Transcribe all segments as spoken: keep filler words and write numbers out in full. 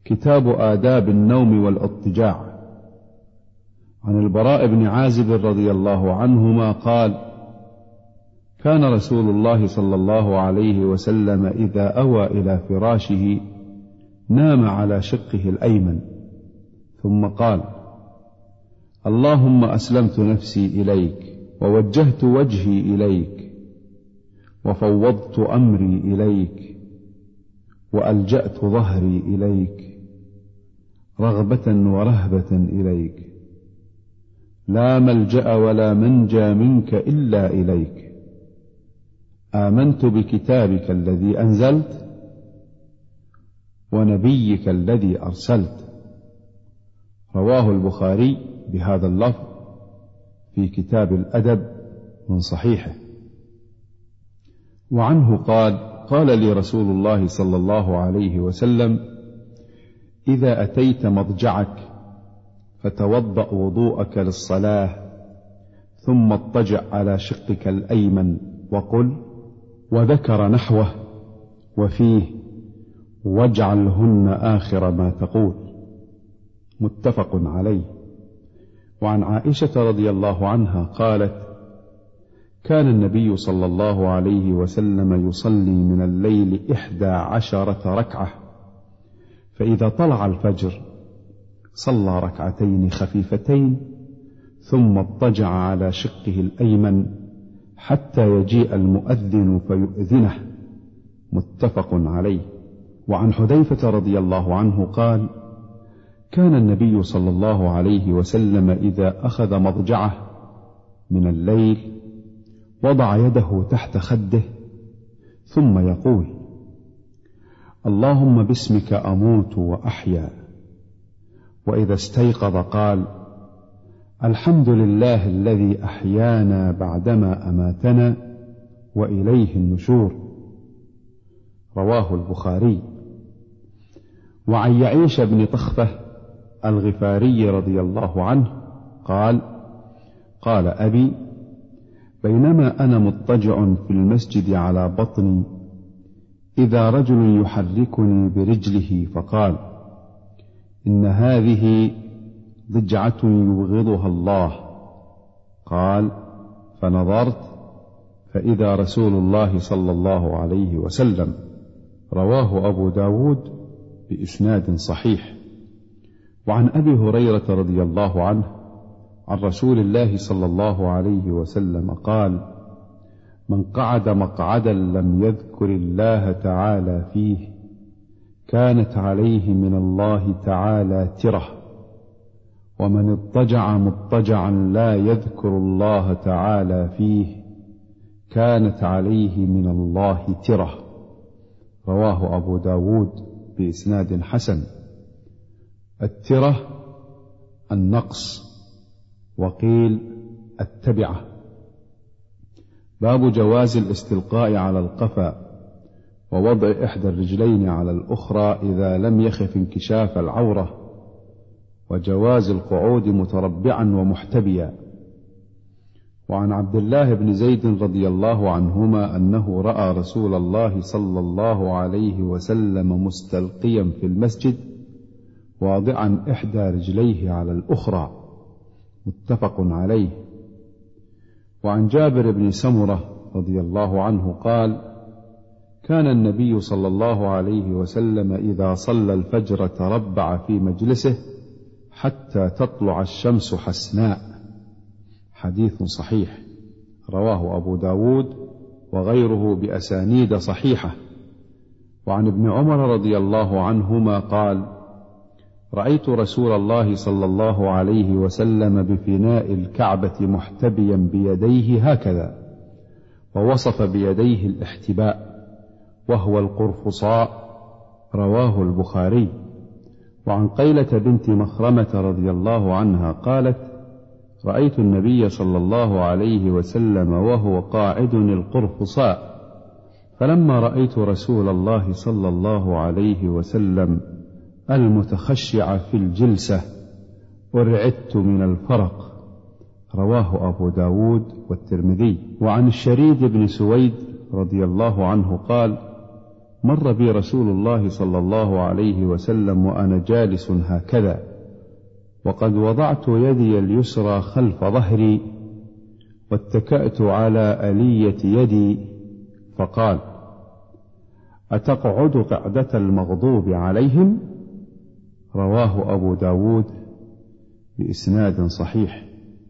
كتاب آداب النوم والاضطجاع. عن البراء بن عازب رضي الله عنهما قال: كان رسول الله صلى الله عليه وسلم إذا أوى إلى فراشه نام على شقه الأيمن، ثم قال: اللهم أسلمت نفسي إليك، ووجهت وجهي إليك، وفوضت أمري إليك، وألجأت ظهري إليك، رغبة ورهبة إليك، لا ملجأ ولا منجى منك إلا إليك، آمنت بكتابك الذي أنزلت ونبيك الذي أرسلت. رواه البخاري بهذا اللفظ في كتاب الأدب من صحيحه. وعنه قال: قال لي رسول الله صلى الله عليه وسلم: إذا أتيت مضجعك فتوضأ وضوءك للصلاة، ثم اضطجع على شقك الأيمن وقل، وذكر نحوه وفيه: واجعلهن آخر ما تقول. متفق عليه. وعن عائشة رضي الله عنها قالت: كان النبي صلى الله عليه وسلم يصلي من الليل إحدى عشرة ركعة، فإذا طلع الفجر صلى ركعتين خفيفتين، ثم اضطجع على شقه الأيمن حتى يجيء المؤذن فيؤذنه. متفق عليه. وعن حذيفة رضي الله عنه قال: كان النبي صلى الله عليه وسلم إذا أخذ مضجعه من الليل وضع يده تحت خده، ثم يقول: اللهم باسمك أموت وأحيا. وإذا استيقظ قال: الحمد لله الذي أحيانا بعدما أماتنا وإليه النشور. رواه البخاري. وعن يعيش بن طخفة الغفاري رضي الله عنه قال: قال أبي: بينما أنا مضطجع في المسجد على بطني، إذا رجل يحركني برجله فقال: إن هذه ضجعة يبغضها الله. قال: فنظرت فإذا رسول الله صلى الله عليه وسلم. رواه أبو داود بإسناد صحيح. وعن أبي هريرة رضي الله عنه عن رسول الله صلى الله عليه وسلم قال: من قعد مقعدا لم يذكر الله تعالى فيه كانت عليه من الله تعالى ترة، ومن اضطجع مضطجعا لا يذكر الله تعالى فيه كانت عليه من الله ترة. رواه أبو داود بإسناد حسن. الترة النقص، وقيل التبعة. باب جواز الاستلقاء على القفا ووضع إحدى الرجلين على الأخرى إذا لم يخف انكشاف العورة، وجواز القعود متربعا ومحتبيا. وعن عبد الله بن زيد رضي الله عنهما أنه رأى رسول الله صلى الله عليه وسلم مستلقيا في المسجد واضعا إحدى رجليه على الأخرى. متفق عليه. وعن جابر بن سمرة رضي الله عنه قال: كان النبي صلى الله عليه وسلم إذا صلى الفجر تربع في مجلسه حتى تطلع الشمس حسناء. حديث صحيح. رواه أبو داود وغيره بأسانيد صحيحة. وعن ابن عمر رضي الله عنهما قال: رأيت رسول الله صلى الله عليه وسلم بفناء الكعبة محتبيا بيديه هكذا، ووصف بيديه الاحتباء وهو القرفصاء. رواه البخاري. وعن قيلة بنت مخرمة رضي الله عنها قالت: رأيت النبي صلى الله عليه وسلم وهو قاعد القرفصاء، فلما رأيت رسول الله صلى الله عليه وسلم المتخشع في الجلسة أرعدت من الفرق. رواه أبو داود والترمذي. وعن الشريد بن سويد رضي الله عنه قال: مر بي رسول الله صلى الله عليه وسلم وأنا جالس هكذا، وقد وضعت يدي اليسرى خلف ظهري واتكأت على ألية يدي، فقال: أتقعد قعدة المغضوب عليهم؟ رواه أبو داود بإسناد صحيح.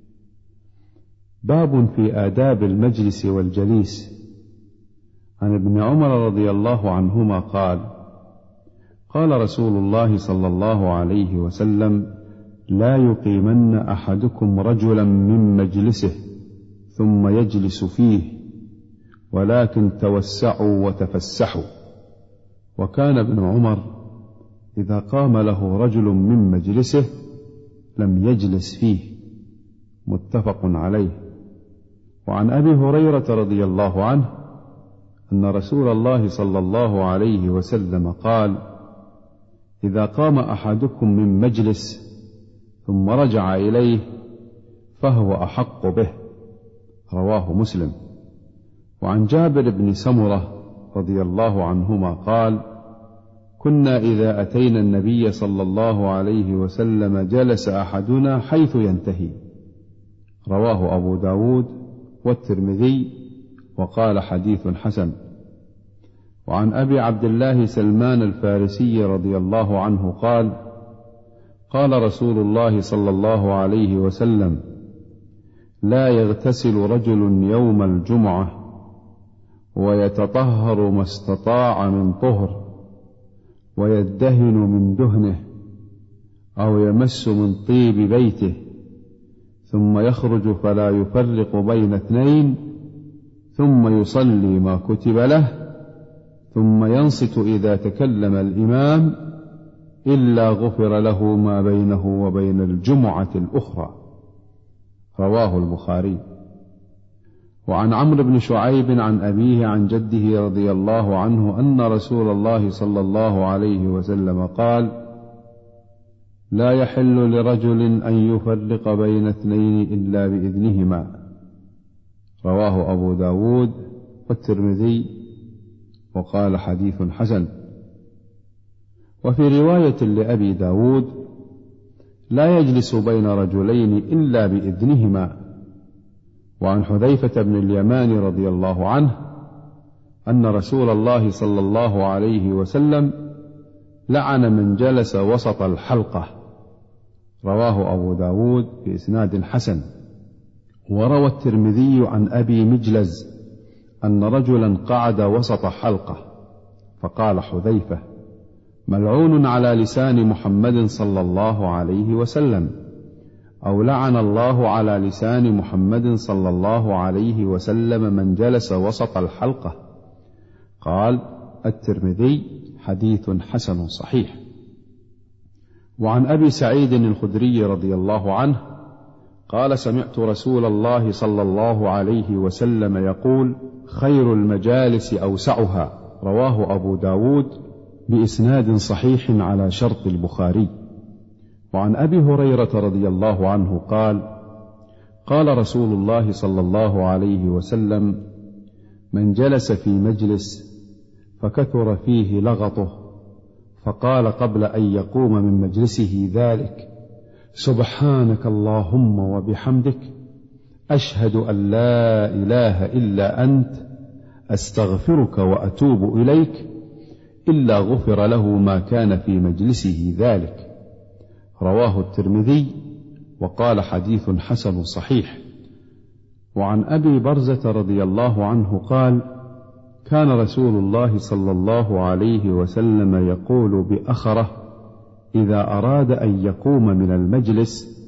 باب في آداب المجلس والجليس. عن ابن عمر رضي الله عنهما قال: قال رسول الله صلى الله عليه وسلم: لا يقيمن أحدكم رجلا من مجلسه ثم يجلس فيه، ولكن توسعوا وتفسحوا. وكان ابن عمر إذا قام له رجل من مجلسه لم يجلس فيه. متفق عليه. وعن أبي هريرة رضي الله عنه أن رسول الله صلى الله عليه وسلم قال: إذا قام أحدكم من مجلس ثم رجع إليه فهو أحق به. رواه مسلم. وعن جابر بن سمرة رضي الله عنهما قال: كنا إذا أتينا النبي صلى الله عليه وسلم جلس أحدنا حيث ينتهي. رواه أبو داود والترمذي وقال: حديث حسن. وعن أبي عبد الله سلمان الفارسي رضي الله عنه قال: قال رسول الله صلى الله عليه وسلم: لا يغتسل رجل يوم الجمعة ويتطهر ما استطاع من طهر ويدهن من دهنه أو يمس من طيب بيته ثم يخرج فلا يفرق بين اثنين ثم يصلي ما كتب له ثم ينصت إذا تكلم الإمام إلا غفر له ما بينه وبين الجمعة الأخرى. رواه البخاري. وعن عمرو بن شعيب عن أبيه عن جده رضي الله عنه أن رسول الله صلى الله عليه وسلم قال: لا يحل لرجل أن يفرق بين اثنين إلا بإذنهما. رواه أبو داود والترمذي وقال: حديث حسن. وفي رواية لأبي داود: لا يجلس بين رجلين إلا بإذنهما. وعن حذيفة بن اليمان رضي الله عنه أن رسول الله صلى الله عليه وسلم لعن من جلس وسط الحلقة. رواه أبو داود بإسناد حسن. وروى الترمذي عن أبي مجلز أن رجلا قعد وسط حلقة فقال حذيفة: ملعون على لسان محمد صلى الله عليه وسلم، أو لعن الله على لسان محمد صلى الله عليه وسلم من جلس وسط الحلقة. قال الترمذي: حديث حسن صحيح. وعن أبي سعيد الخدري رضي الله عنه قال: سمعت رسول الله صلى الله عليه وسلم يقول: خير المجالس أوسعها. رواه أبو داود بإسناد صحيح على شرط البخاري. وعن أبي هريرة رضي الله عنه قال: قال رسول الله صلى الله عليه وسلم: من جلس في مجلس فكثر فيه لغطه فقال قبل أن يقوم من مجلسه ذلك: سبحانك اللهم وبحمدك، أشهد أن لا إله إلا أنت، أستغفرك وأتوب إليك، إلا غفر له ما كان في مجلسه ذلك. رواه الترمذي وقال: حديث حسن صحيح. وعن أبي برزة رضي الله عنه قال: كان رسول الله صلى الله عليه وسلم يقول بأخره إذا أراد أن يقوم من المجلس: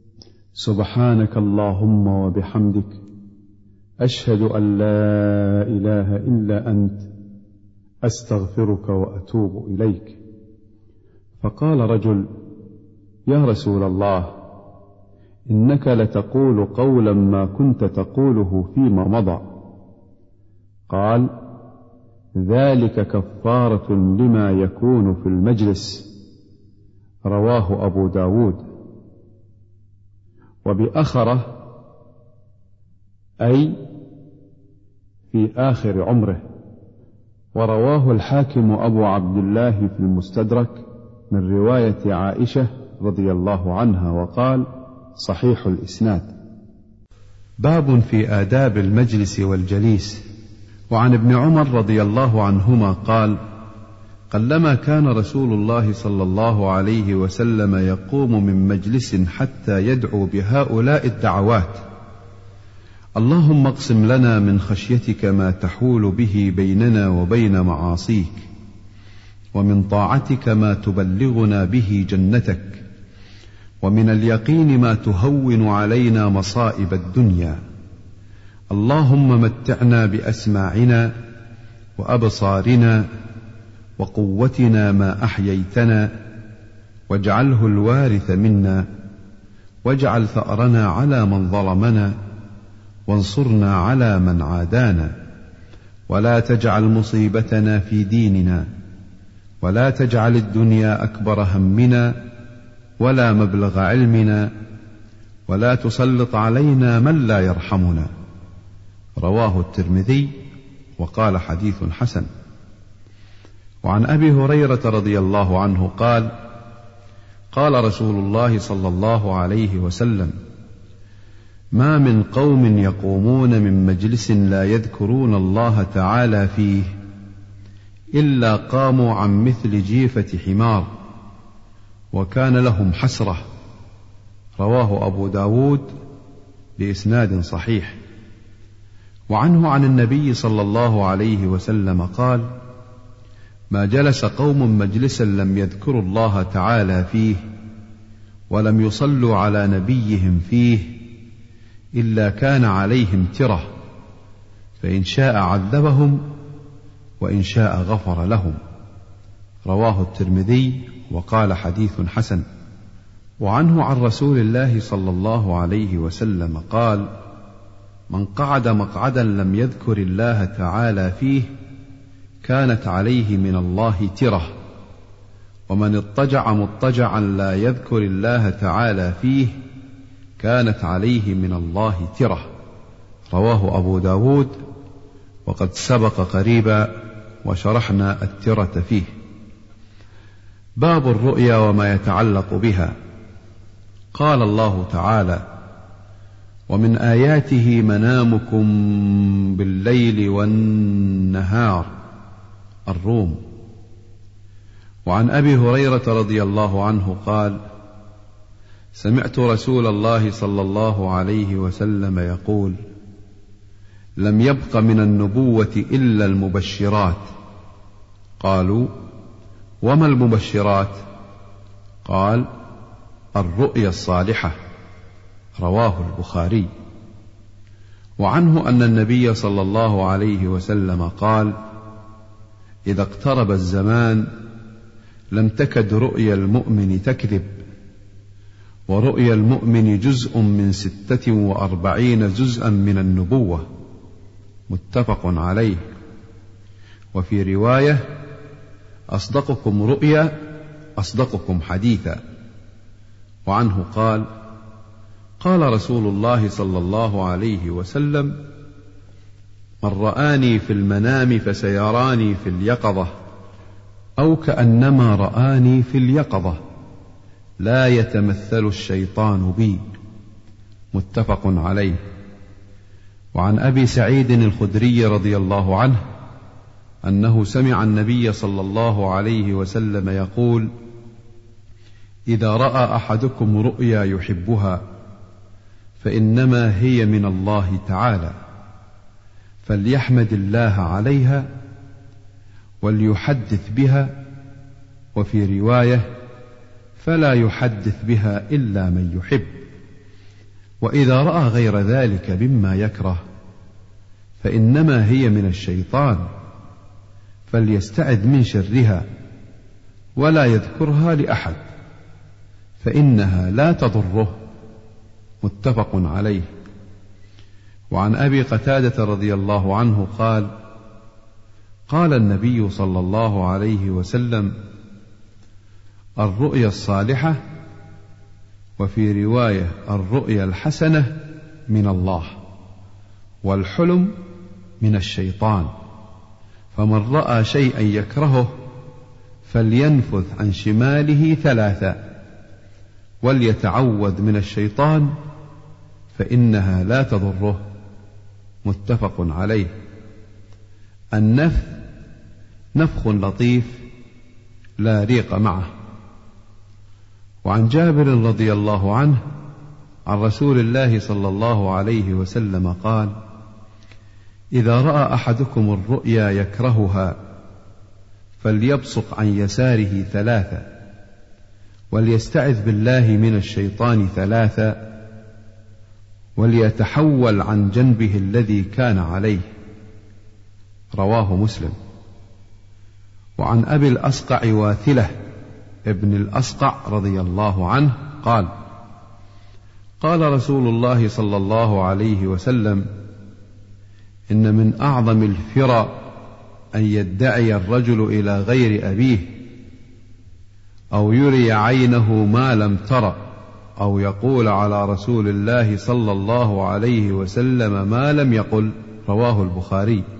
سبحانك اللهم وبحمدك، أشهد أن لا إله إلا أنت، أستغفرك وأتوب إليك. فقال رجل: يا رسول الله، إنك لتقول قولا ما كنت تقوله فيما مضى. قال: ذلك كفارة لما يكون في المجلس. رواه أبو داود. وبأخره أي في آخر عمره. ورواه الحاكم أبو عبد الله في المستدرك من رواية عائشة رضي الله عنها وقال: صحيح الإسناد. باب في آداب المجلس والجليس. وعن ابن عمر رضي الله عنهما قال: قلما كان رسول الله صلى الله عليه وسلم يقوم من مجلس حتى يدعو بهؤلاء الدعوات: اللهم اقسم لنا من خشيتك ما تحول به بيننا وبين معاصيك، ومن طاعتك ما تبلغنا به جنتك، ومن اليقين ما تهون علينا مصائب الدنيا، اللهم متعنا بأسماعنا وأبصارنا وقوتنا ما أحييتنا، واجعله الوارث منا، واجعل ثأرنا على من ظلمنا، وانصرنا على من عادانا، ولا تجعل مصيبتنا في ديننا، ولا تجعل الدنيا أكبر همنا ولا مبلغ علمنا، ولا تسلط علينا من لا يرحمنا. رواه الترمذي وقال حديث حسن. وعن أبي هريرة رضي الله عنه قال: قال رسول الله صلى الله عليه وسلم: ما من قوم يقومون من مجلس لا يذكرون الله تعالى فيه إلا قاموا عن مثل جيفة حمار، وكان لهم حسرة. رواه أبو داود بإسناد صحيح. وعنه عن النبي صلى الله عليه وسلم قال: ما جلس قوم مجلسا لم يذكروا الله تعالى فيه ولم يصلوا على نبيهم فيه إلا كان عليهم ترة، فإن شاء عذبهم وإن شاء غفر لهم. رواه الترمذي وقال حديث حسن. وعنه عن رسول الله صلى الله عليه وسلم قال: من قعد مقعدا لم يذكر الله تعالى فيه كانت عليه من الله ترة، ومن اضطجع مضطجعا لا يذكر الله تعالى فيه كانت عليه من الله ترة. رواه أبو داود وقد سبق قريبا وشرحنا الترة فيه. باب الرؤيا وما يتعلق بها. قال الله تعالى: ومن آياته منامكم بالليل والنهار. الروم. وعن أبي هريرة رضي الله عنه قال: سمعت رسول الله صلى الله عليه وسلم يقول: لم يبق من النبوة إلا المبشرات. قالوا: وما المبشرات؟ قال: الرؤيا الصالحة. رواه البخاري. وعنه أن النبي صلى الله عليه وسلم قال: إذا اقترب الزمان لم تكد رؤيا المؤمن تكذب، ورؤيا المؤمن جزء من ستة وأربعين جزءا من النبوة. متفق عليه. وفي رواية: أصدقكم رؤيا أصدقكم حديثا. وعنه قال: قال رسول الله صلى الله عليه وسلم: من رآني في المنام فسيراني في اليقظة، أو كأنما رآني في اليقظة، لا يتمثل الشيطان بي. متفق عليه. وعن أبي سعيد الخدري رضي الله عنه أنه سمع النبي صلى الله عليه وسلم يقول: إذا رأى أحدكم رؤيا يحبها فإنما هي من الله تعالى، فليحمد الله عليها وليحدث بها. وفي رواية: فلا يحدث بها إلا من يحب. وإذا رأى غير ذلك مما يكره فإنما هي من الشيطان، فليستعذ من شرها ولا يذكرها لأحد، فإنها لا تضره. متفق عليه. وعن أبي قتادة رضي الله عنه قال: قال النبي صلى الله عليه وسلم: الرؤيا الصالحة، وفي رواية: الرؤيا الحسنة من الله، والحلم من الشيطان. فمن رأى شيئا يكرهه فلينفث عن شماله ثلاثا وليتعوذ من الشيطان فإنها لا تضره. متفق عليه. النفث نفخ لطيف لا ريق معه. وعن جابر رضي الله عنه عن رسول الله صلى الله عليه وسلم قال: إذا رأى أحدكم الرؤيا يكرهها فليبصق عن يساره ثلاثا وليستعذ بالله من الشيطان ثلاثا وليتحول عن جنبه الذي كان عليه. رواه مسلم. وعن أبي الأصقع واثلة ابن الأصقع رضي الله عنه قال: قال رسول الله صلى الله عليه وسلم: إن من أعظم الفرى أن يدعي الرجل إلى غير أبيه أو يري عينه ما لم تر أو يقول على رسول الله صلى الله عليه وسلم ما لم يقل. رواه البخاري.